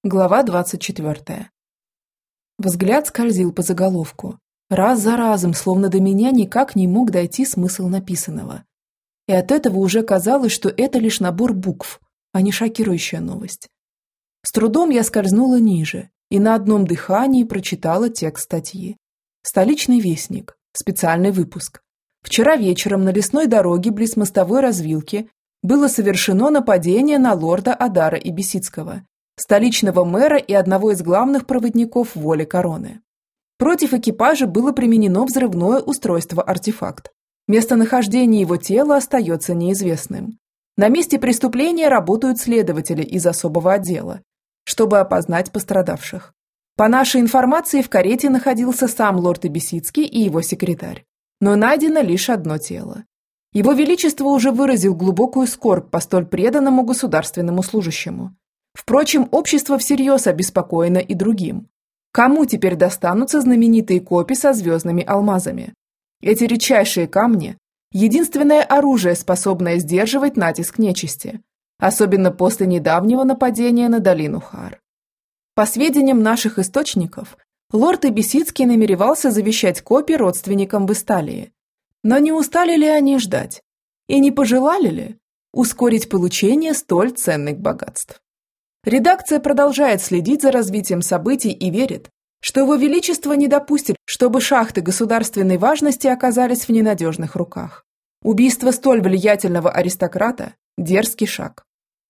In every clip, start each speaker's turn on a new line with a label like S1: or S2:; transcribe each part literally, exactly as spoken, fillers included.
S1: Глава двадцать четвёртая. Взгляд скользил по заголовку. Раз за разом, словно до меня никак не мог дойти смысл написанного. И от этого уже казалось, что это лишь набор букв, а не шокирующая новость. С трудом я скользнула ниже и на одном дыхании прочитала текст статьи. «Столичный вестник. Специальный выпуск. Вчера вечером на лесной дороге близ мостовой развилки было совершено нападение на лорда Адара Ибисицкого, столичного мэра и одного из главных проводников воли короны. Против экипажа было применено взрывное устройство-артефакт. Местонахождение его тела остается неизвестным. На месте преступления работают следователи из особого отдела, чтобы опознать пострадавших. По нашей информации, в карете находился сам лорд Ибисицкий и его секретарь. Но найдено лишь одно тело. Его Величество уже выразил глубокую скорбь по столь преданному государственному служащему. Впрочем, общество всерьез обеспокоено и другим. Кому теперь достанутся знаменитые копи со звездными алмазами? Эти редчайшие камни – единственное оружие, способное сдерживать натиск нечисти, особенно после недавнего нападения на долину Хар. По сведениям наших источников, лорд Ибисицкий намеревался завещать копи родственникам в Исталии. Но не устали ли они ждать? И не пожелали ли ускорить получение столь ценных богатств? Редакция продолжает следить за развитием событий и верит, что Его Величество не допустит, чтобы шахты государственной важности оказались в ненадежных руках. Убийство столь влиятельного аристократа – дерзкий шаг.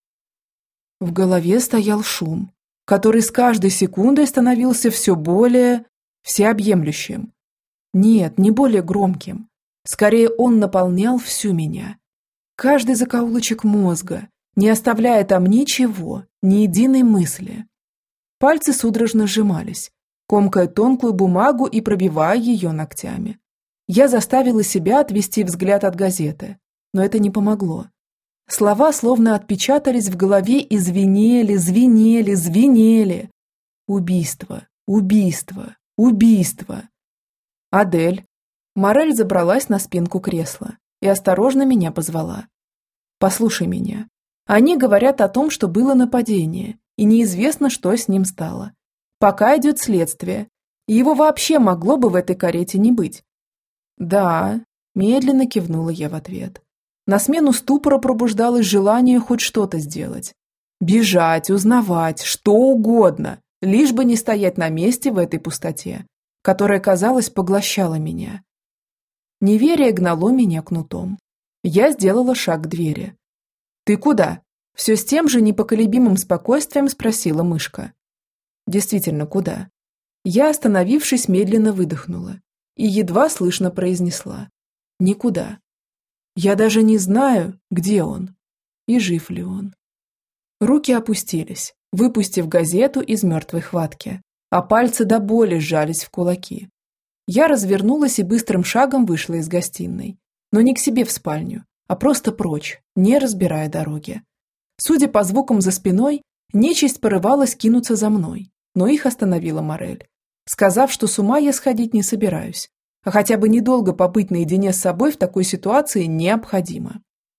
S1: В голове стоял шум, который с каждой секундой становился все более всеобъемлющим. Нет, не более громким. Скорее, он наполнял всю меня. Каждый закоулочек мозга, не оставляя там ничего, ни единой мысли. Пальцы судорожно сжимались, комкая тонкую бумагу и пробивая ее ногтями. Я заставила себя отвести взгляд от газеты, но это не помогло. Слова словно отпечатались в голове и звенели, звенели, звенели. Убийство, убийство, убийство. Адель. Морель забралась на спинку кресла и осторожно меня позвала. «Послушай меня. Они говорят о том, что было нападение, и неизвестно, что с ним стало. Пока идет следствие. Его вообще могло бы в этой карете не быть». «Да», – медленно кивнула я в ответ. На смену ступора пробуждалось желание хоть что-то сделать. Бежать, узнавать, что угодно, лишь бы не стоять на месте в этой пустоте, которая, казалось, поглощала меня. Неверие гнало меня кнутом. Я сделала шаг к двери. «Ты куда?» – все с тем же непоколебимым спокойствием спросила мышка. «Действительно, куда?» Я, остановившись, медленно выдохнула и едва слышно произнесла. «Никуда. Я даже не знаю, где он и жив ли он». Руки опустились, выпустив газету из мертвой хватки, а пальцы до боли сжались в кулаки. Я развернулась и быстрым шагом вышла из гостиной, но не к себе в спальню, а просто прочь, не разбирая дороги. Судя по звукам за спиной, нечисть порывалась кинуться за мной, но их остановила Морель, сказав, что с ума я сходить не собираюсь, а хотя бы недолго побыть наедине с собой в такой ситуации необходимо.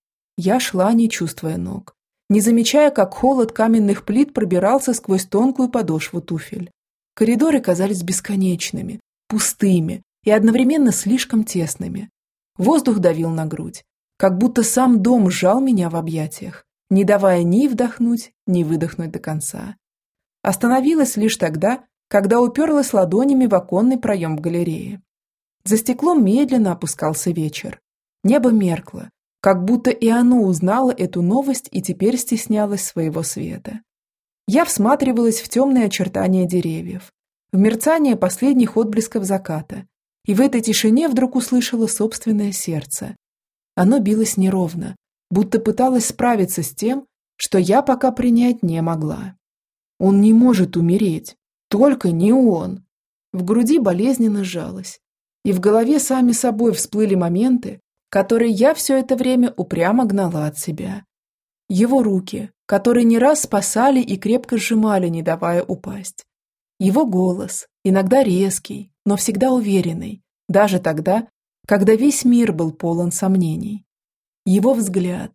S1: Я шла, не чувствуя ног, не замечая, как холод каменных плит пробирался сквозь тонкую подошву туфель. Коридоры казались бесконечными, пустыми и одновременно слишком тесными. Воздух давил на грудь, как будто сам дом сжал меня в объятиях, не давая ни вдохнуть, ни выдохнуть до конца. Остановилась лишь тогда, когда уперлась ладонями в оконный проем в галерее. За стеклом медленно опускался вечер. Небо меркло, как будто и оно узнало эту новость и теперь стеснялось своего света. Я всматривалась в темные очертания деревьев, в мерцание последних отблесков заката, и в этой тишине вдруг услышала собственное сердце. Оно билось неровно, будто пыталось справиться с тем, что я пока принять не могла. Он не может умереть, только не он. В груди болезненно сжалось, и в голове сами собой всплыли моменты, которые я все это время упрямо гнала от себя. Его руки, которые не раз спасали и крепко сжимали, не давая упасть. Его голос, иногда резкий, но всегда уверенный, даже тогда, когда весь мир был полон сомнений. Его взгляд,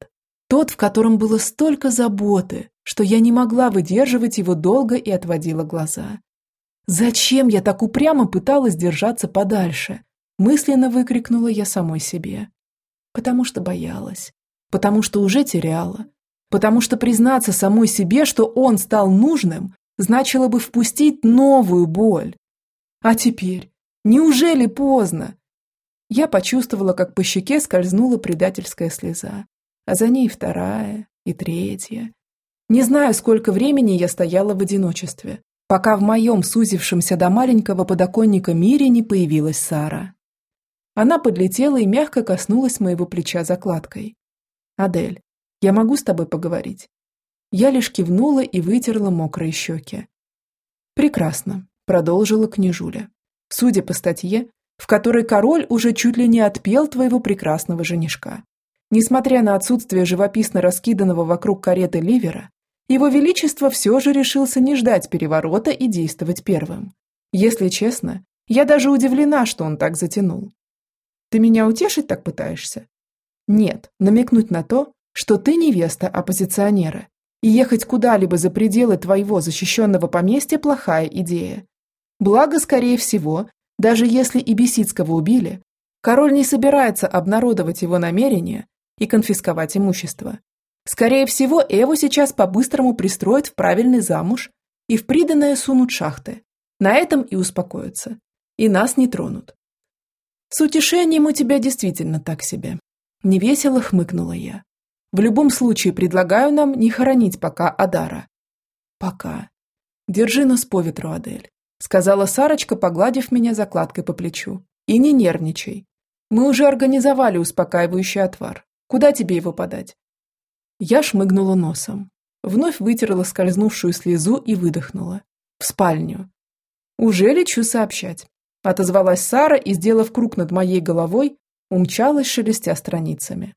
S1: Тот, в котором было столько заботы, что я не могла выдерживать его долго и отводила глаза. «Зачем я так упрямо пыталась держаться подальше?» Мысленно выкрикнула я самой себе. Потому что боялась. Потому что уже теряла. Потому что признаться самой себе, что он стал нужным, значило бы впустить новую боль. А теперь? Неужели поздно? Я почувствовала, как по щеке скользнула предательская слеза, а за ней вторая и третья. Не знаю, сколько времени я стояла в одиночестве, пока в моем сузившемся до маленького подоконника мире не появилась Сара. Она подлетела и мягко коснулась моего плеча закладкой. «Адель, я могу с тобой поговорить?» Я лишь кивнула и вытерла мокрые щеки. «Прекрасно», – продолжила княжуля. «Судя по статье, в которой король уже чуть ли не отпел твоего прекрасного женишка. Несмотря на отсутствие живописно раскиданного вокруг кареты ливера, его величество все же решился не ждать переворота и действовать первым. Если честно, я даже удивлена, что он так затянул. Ты меня утешить так пытаешься? Нет, намекнуть на то, что ты невеста оппозиционера, и ехать куда-либо за пределы твоего защищенного поместья плохая идея. Благо, скорее всего, даже если и Бесицкого убили, король не собирается обнародовать его намерения и конфисковать имущество. Скорее всего, Эву сейчас по-быстрому пристроят в правильный замуж и в приданое сунут шахты. На этом и успокоятся. И нас не тронут. С утешением у тебя действительно так себе. Невесело хмыкнула я. В любом случае предлагаю нам не хоронить пока Адара. Пока. Держи нос по ветру, Адель, сказала Сарочка, погладив меня закладкой по плечу. И не нервничай. Мы уже организовали успокаивающий отвар. Куда тебе его подать? Я шмыгнула носом. Вновь вытерла скользнувшую слезу и выдохнула. В спальню. Уже лечу сообщать. Отозвалась Сара и, сделав круг над моей головой, умчалась, шелестя страницами.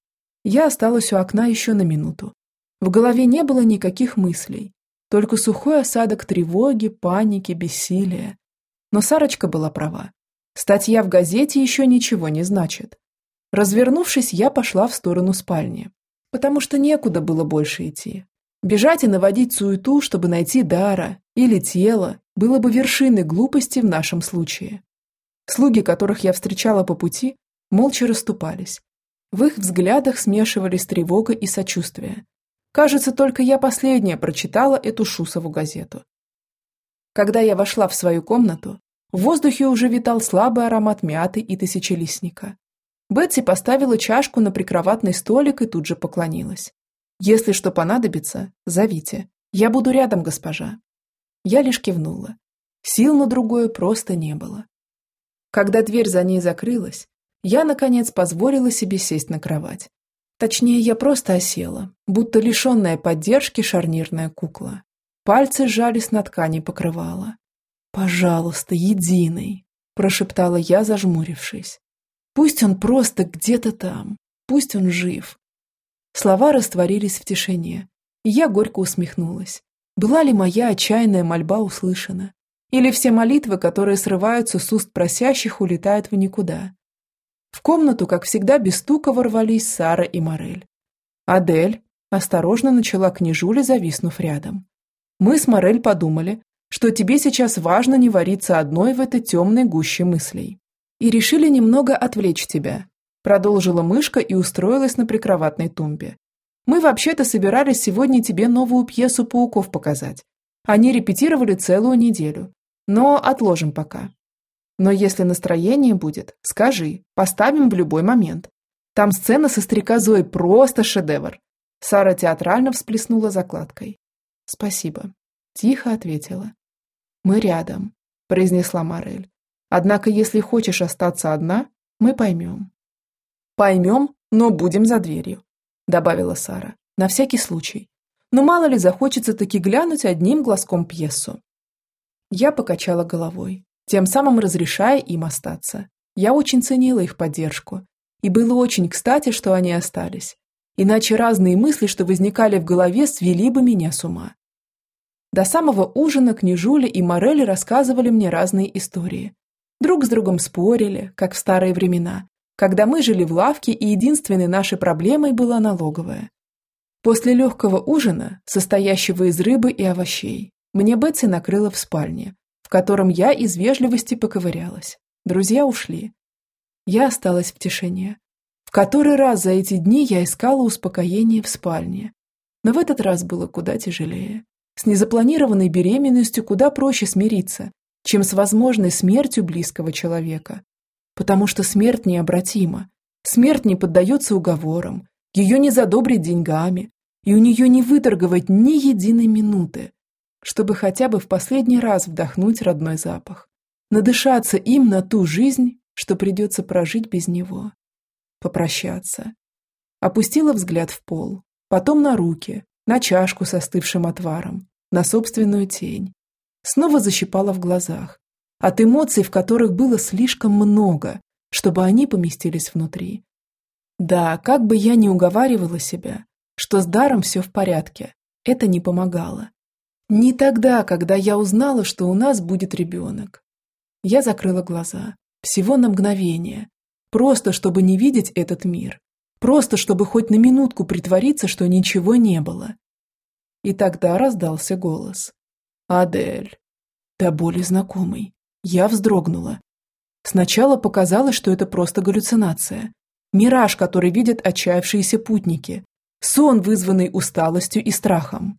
S1: Я осталась у окна еще на минуту. В голове не было никаких мыслей, только сухой осадок тревоги, паники, бессилия. Но Сарочка была права. Статья в газете еще ничего не значит. Развернувшись, я пошла в сторону спальни, потому что некуда было больше идти. Бежать и наводить суету, чтобы найти Дара или тело, было бы вершиной глупости в нашем случае. Слуги, которых я встречала по пути, молча расступались. В их взглядах смешивались тревога и сочувствие. Кажется, только я последняя прочитала эту Шусову газету. Когда я вошла в свою комнату, в воздухе уже витал слабый аромат мяты и тысячелистника. Бетси поставила чашку на прикроватный столик и тут же поклонилась. «Если что понадобится, зовите. Я буду рядом, госпожа». Я лишь кивнула. Сил на другое просто не было. Когда дверь за ней закрылась, я, наконец, позволила себе сесть на кровать. Точнее, я просто осела, будто лишенная поддержки шарнирная кукла. Пальцы сжались на ткани покрывала. «Пожалуйста, единый», – прошептала я, зажмурившись. «Пусть он просто где-то там, пусть он жив». Слова растворились в тишине, и я горько усмехнулась. Была ли моя отчаянная мольба услышана? Или все молитвы, которые срываются с уст просящих, улетают в никуда? В комнату, как всегда, без стука ворвались Сара и Морель. «Адель», – осторожно начала княжуля, зависнув рядом. «Мы с Морель подумали, что тебе сейчас важно не вариться одной в этой темной гуще мыслей. И решили немного отвлечь тебя», – продолжила мышка и устроилась на прикроватной тумбе. «Мы вообще-то собирались сегодня тебе новую пьесу пауков показать. Они репетировали целую неделю, но отложим пока. Но если настроение будет, скажи, поставим в любой момент. Там сцена со стрекозой просто шедевр». Сара театрально всплеснула закладкой. «Спасибо», – тихо ответила. «Мы рядом», – произнесла Морель. «Однако, если хочешь остаться одна, мы поймем». «Поймем, но будем за дверью», – добавила Сара, на всякий случай. «Но мало ли захочется таки глянуть одним глазком пьесу». Я покачала головой, тем самым разрешая им остаться. Я очень ценила их поддержку, и было очень кстати, что они остались. Иначе разные мысли, что возникали в голове, свели бы меня с ума. До самого ужина княжуля и Морель рассказывали мне разные истории. Друг с другом спорили, как в старые времена, когда мы жили в лавке, и единственной нашей проблемой была налоговая. После легкого ужина, состоящего из рыбы и овощей, мне Бетси накрыла в спальне, в котором я из вежливости поковырялась. Друзья ушли. Я осталась в тишине. В который раз за эти дни я искала успокоение в спальне. Но в этот раз было куда тяжелее. С незапланированной беременностью куда проще смириться, чем с возможной смертью близкого человека. Потому что смерть необратима. Смерть не поддается уговорам, ее не задобрить деньгами, и у нее не выторговать ни единой минуты, чтобы хотя бы в последний раз вдохнуть родной запах, надышаться им на ту жизнь, что придется прожить без него. Попрощаться. Опустила взгляд в пол, потом на руки, на чашку с остывшим отваром, на собственную тень. Снова защипала в глазах, от эмоций, в которых было слишком много, чтобы они поместились внутри. Да, как бы я ни уговаривала себя, что с даром все в порядке, это не помогало. Не тогда, когда я узнала, что у нас будет ребенок. Я закрыла глаза, всего на мгновение, просто чтобы не видеть этот мир, просто чтобы хоть на минутку притвориться, что ничего не было. И тогда раздался голос. «Адель». До боли знакомый. Я вздрогнула. Сначала показалось, что это просто галлюцинация. Мираж, который видят отчаявшиеся путники. Сон, вызванный усталостью и страхом.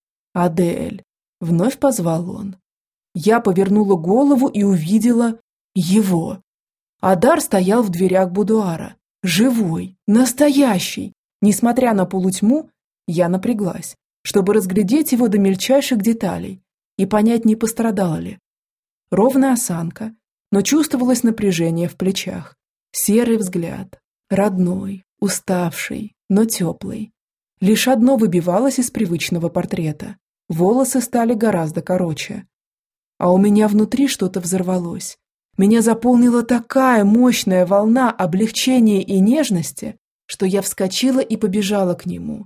S1: «Адель», — вновь позвал он. Я повернула голову и увидела его. Адар стоял в дверях будуара. Живой, настоящий. Несмотря на полутьму, я напряглась, чтобы разглядеть его до мельчайших деталей и понять, не пострадал ли. Ровная осанка, но чувствовалось напряжение в плечах. Серый взгляд, родной, уставший, но теплый. Лишь одно выбивалось из привычного портрета. Волосы стали гораздо короче. А у меня внутри что-то взорвалось. Меня заполнила такая мощная волна облегчения и нежности, что я вскочила и побежала к нему.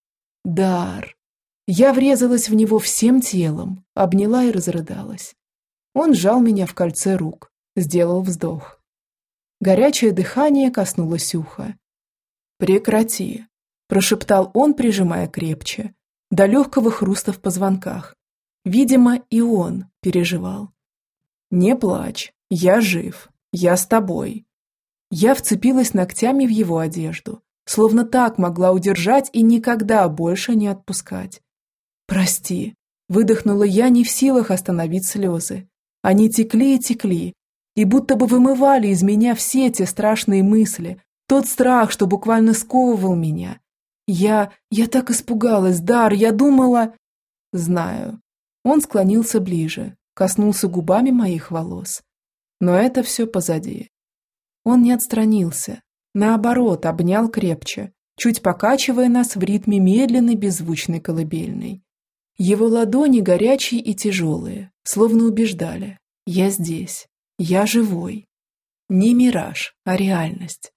S1: Дар. Я врезалась в него всем телом, обняла и разрыдалась. Он сжал меня в кольце рук, сделал вздох. Горячее дыхание коснулось уха. «Прекрати», – прошептал он, прижимая крепче, до легкого хруста в позвонках. Видимо, и он переживал. «Не плачь, я жив, я с тобой». Я вцепилась ногтями в его одежду, словно так могла удержать и никогда больше не отпускать. «Прости», – выдохнула я, не в силах остановить слезы. Они текли и текли, и будто бы вымывали из меня все те страшные мысли, тот страх, что буквально сковывал меня. Я... я так испугалась, Дар, я думала... Знаю. Он склонился ближе, коснулся губами моих волос. Но это все позади. Он не отстранился, наоборот, обнял крепче, чуть покачивая нас в ритме медленной беззвучной колыбельной. Его ладони горячие и тяжелые, словно убеждали: я здесь, я живой. Не мираж, а реальность.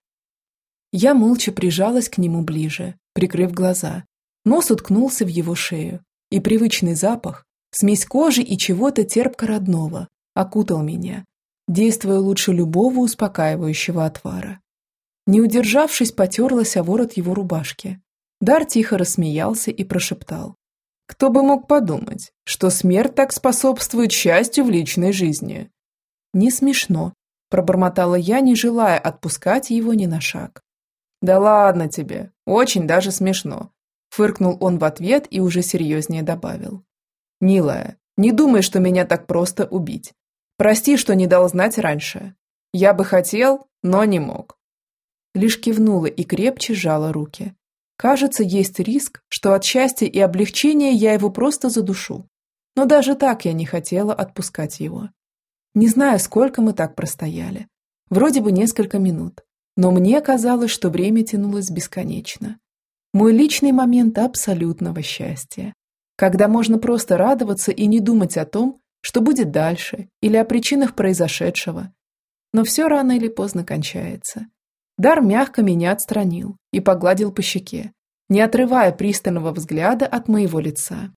S1: Я молча прижалась к нему ближе, прикрыв глаза. Нос уткнулся в его шею, и привычный запах, смесь кожи и чего-то терпко-родного, окутал меня, действуя лучше любого успокаивающего отвара. Не удержавшись, потерлась о ворот его рубашки. Дар тихо рассмеялся и прошептал: «Кто бы мог подумать, что смерть так способствует счастью в личной жизни?» «Не смешно», – пробормотала я, не желая отпускать его ни на шаг. «Да ладно тебе, очень даже смешно», – фыркнул он в ответ и уже серьезнее добавил. «Милая, не думай, что меня так просто убить. Прости, что не дал знать раньше. Я бы хотел, но не мог». Лишь кивнула и крепче сжала руки. Кажется, есть риск, что от счастья и облегчения я его просто задушу. Но даже так я не хотела отпускать его. Не знаю, сколько мы так простояли. Вроде бы несколько минут. Но мне казалось, что время тянулось бесконечно. Мой личный момент абсолютного счастья. Когда можно просто радоваться и не думать о том, что будет дальше, или о причинах произошедшего. Но все рано или поздно кончается. Дар мягко меня отстранил и погладил по щеке, не отрывая пристального взгляда от моего лица.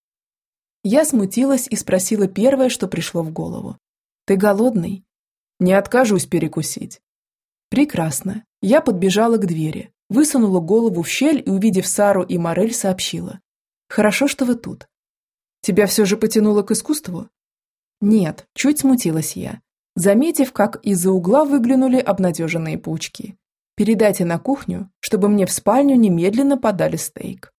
S1: Я смутилась и спросила первое, что пришло в голову. «Ты голодный?» «Не откажусь перекусить». Прекрасно. Я подбежала к двери, высунула голову в щель и, увидев Сару и Морель, сообщила. «Хорошо, что вы тут». «Тебя все же потянуло к искусству?» «Нет», чуть смутилась я, заметив, как из-за угла выглянули обнадеженные паучки. «Передайте на кухню, чтобы мне в спальню немедленно подали стейк».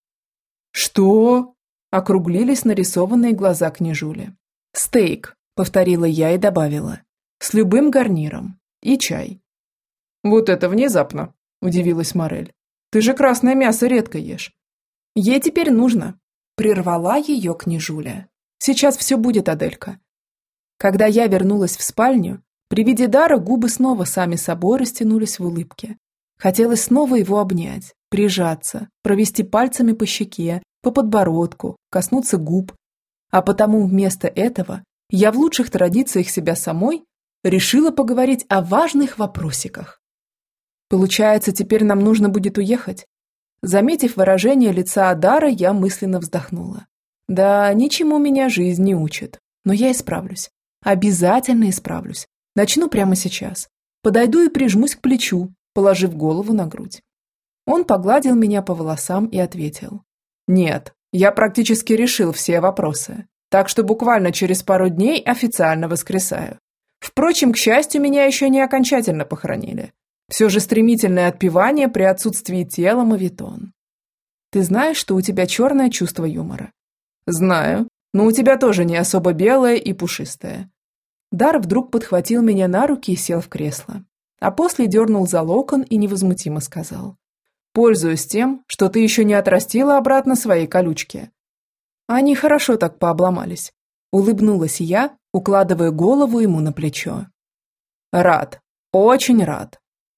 S1: «Что?» – округлились нарисованные глаза княжули. «Стейк», – повторила я и добавила. «С любым гарниром. И чай». «Вот это внезапно», – удивилась Морель. «Ты же красное мясо редко ешь». «Ей теперь нужно», – прервала ее княжуля. «Сейчас все будет, Аделька». Когда я вернулась в спальню, при виде Дара губы снова сами собой растянулись в улыбке. Хотелось снова его обнять, прижаться, провести пальцами по щеке, по подбородку, коснуться губ. А потому вместо этого я в лучших традициях себя самой решила поговорить о важных вопросиках. Получается, теперь нам нужно будет уехать? Заметив выражение лица Адара, я мысленно вздохнула. Да, ничему меня жизнь не учит, но я исправлюсь. Обязательно исправлюсь. Начну прямо сейчас. Подойду и прижмусь к плечу, положив голову на грудь. Он погладил меня по волосам и ответил. «Нет, я практически решил все вопросы, так что буквально через пару дней официально воскресаю. Впрочем, к счастью, меня еще не окончательно похоронили. Все же стремительное отпевание при отсутствии тела мавитон». «Ты знаешь, что у тебя черное чувство юмора?» «Знаю, но у тебя тоже не особо белое и пушистое». Дар вдруг подхватил меня на руки и сел в кресло, а после дернул за локон и невозмутимо сказал. «Пользуюсь тем, что ты еще не отрастила обратно свои колючки». Они хорошо так пообломались. Улыбнулась я, укладывая голову ему на плечо. «Рад, очень рад».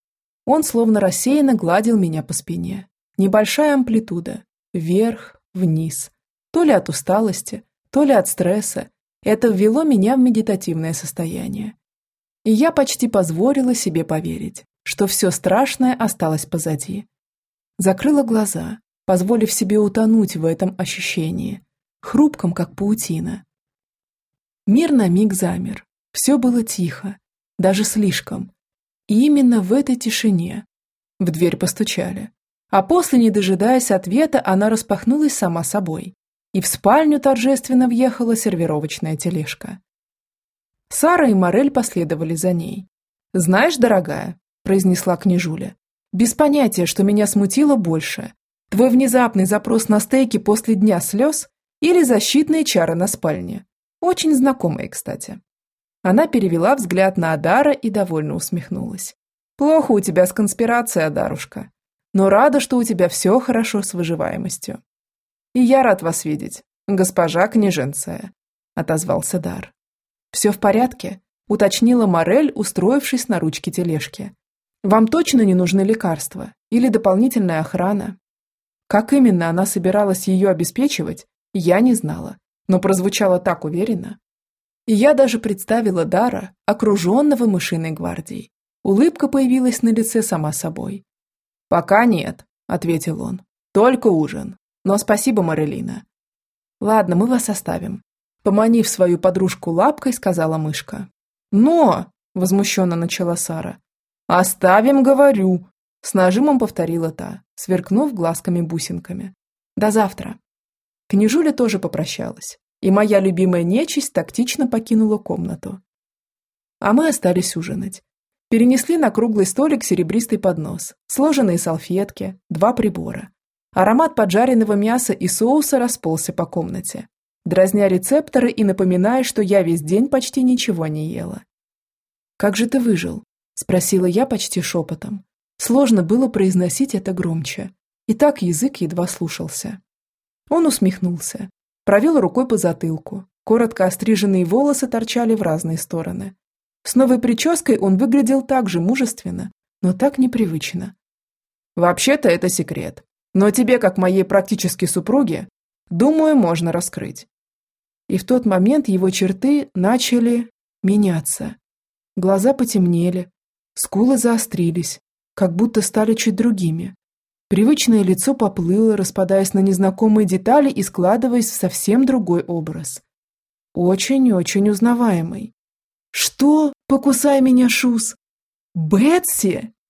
S1: Он словно рассеянно гладил меня по спине. Небольшая амплитуда, вверх, вниз. То ли от усталости, то ли от стресса. Это ввело меня в медитативное состояние. И я почти позволила себе поверить, что все страшное осталось позади. Закрыла глаза, позволив себе утонуть в этом ощущении, хрупком, как паутина. Мир на миг замер. Все было тихо, даже слишком. И именно в этой тишине в дверь постучали. А после, не дожидаясь ответа, она распахнулась сама собой. И в спальню торжественно въехала сервировочная тележка. Сара и Морель последовали за ней. «Знаешь, дорогая», – произнесла княжуля, – «без понятия, что меня смутило больше. Твой внезапный запрос на стейки после дня слез или защитные чары на спальне. Очень знакомые, кстати». Она перевела взгляд на Адара и довольно усмехнулась. «Плохо у тебя с конспирацией, Адарушка. Но рада, что у тебя все хорошо с выживаемостью». «И я рад вас видеть, госпожа княженция», – отозвался Дар. «Все в порядке?» – уточнила Морель, устроившись на ручке тележки. «Вам точно не нужны лекарства или дополнительная охрана?» Как именно она собиралась ее обеспечивать, я не знала, но прозвучало так уверенно. И я даже представила Дара, окруженного мышиной гвардией. Улыбка появилась на лице сама собой. «Пока нет», – ответил он, – «только ужин. Но спасибо, Морелина». «Ладно, мы вас оставим», – поманив свою подружку лапкой, сказала мышка. «Но!» – возмущенно начала Сара. «Оставим, говорю», – с нажимом повторила та, сверкнув глазками-бусинками. «До завтра». Княжуля тоже попрощалась, и моя любимая нечисть тактично покинула комнату. А мы остались ужинать. Перенесли на круглый столик серебристый поднос, сложенные салфетки, два прибора. Аромат поджаренного мяса и соуса расползся по комнате, дразня рецепторы и напоминая, что я весь день почти ничего не ела. «Как же ты выжил?» – спросила я почти шепотом. Сложно было произносить это громче, и так язык едва слушался. Он усмехнулся, провел рукой по затылку, коротко остриженные волосы торчали в разные стороны. С новой прической он выглядел так же мужественно, но так непривычно. «Вообще-то это секрет. Но тебе, как моей практически супруге, думаю, можно раскрыть». И в тот момент его черты начали меняться. Глаза потемнели, скулы заострились, как будто стали чуть другими. Привычное лицо поплыло, распадаясь на незнакомые детали и складываясь в совсем другой образ. Очень-очень узнаваемый. «Что? Покусай меня, Шус!» «Бетси!»